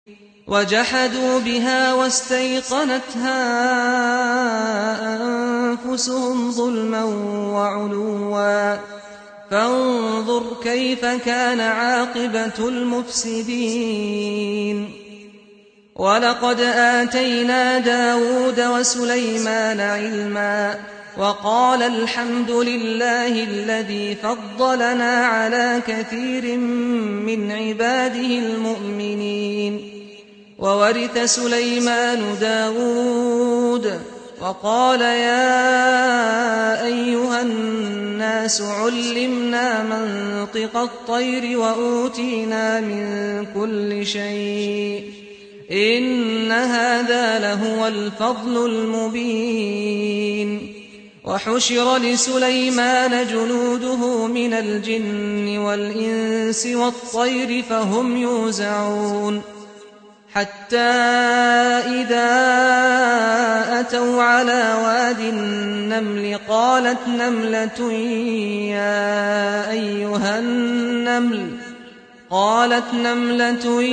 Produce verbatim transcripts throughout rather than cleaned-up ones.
وجحدوا بها واستيقنتها أنفسهم ظلما وعلوا فانظر كيف كان عاقبة المفسدين. ولقد آتينا داود وسليمان علما وقال الحمد لله الذي فضلنا على كثير من عباده المؤمنين. وورث سليمان داود وقال يا أيها الناس علمنا منطق الطير وأوتينا من كل شيء إن هذا لهو الفضل المبين. وحشر لسليمان جنوده من الجن والإنس والطير فهم يوزعون حتى إذا أتوا على واد النمل قالت نملة يا أيها النمل قالت نملة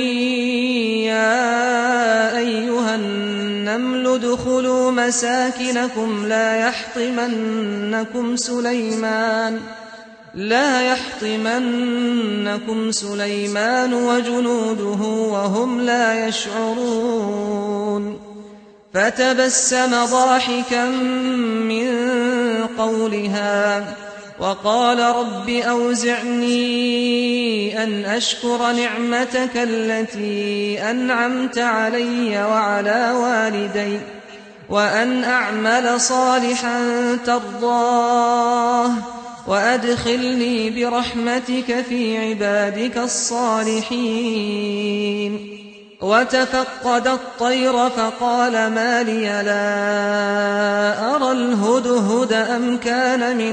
يا أيها النمل ادخلوا مساكنكم لا يحطمنكم سليمان لا يحطمنكم سليمان وجنوده وهم لا يشعرون. فتبسم ضاحكا من قولها وقال رب أوزعني أن أشكر نعمتك التي أنعمت علي وعلى والدي وأن أعمل صالحا ترضاه وأدخلني برحمتك في عبادك الصالحين. وتفقد الطير فقال ما لي لا أرى الهدهد أم كان من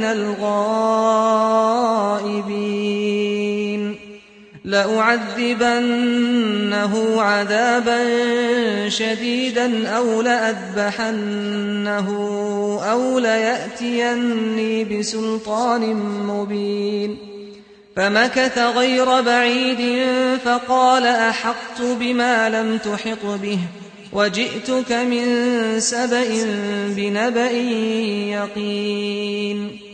الغائبين لأعذبنه عذابا شديدا أو لأذبحنه أو ليأتيني بسلطان مبين. فمكث غير بعيد فقال أحطت بما لم تحط به وجئتك من سبأ بنبأ يقين.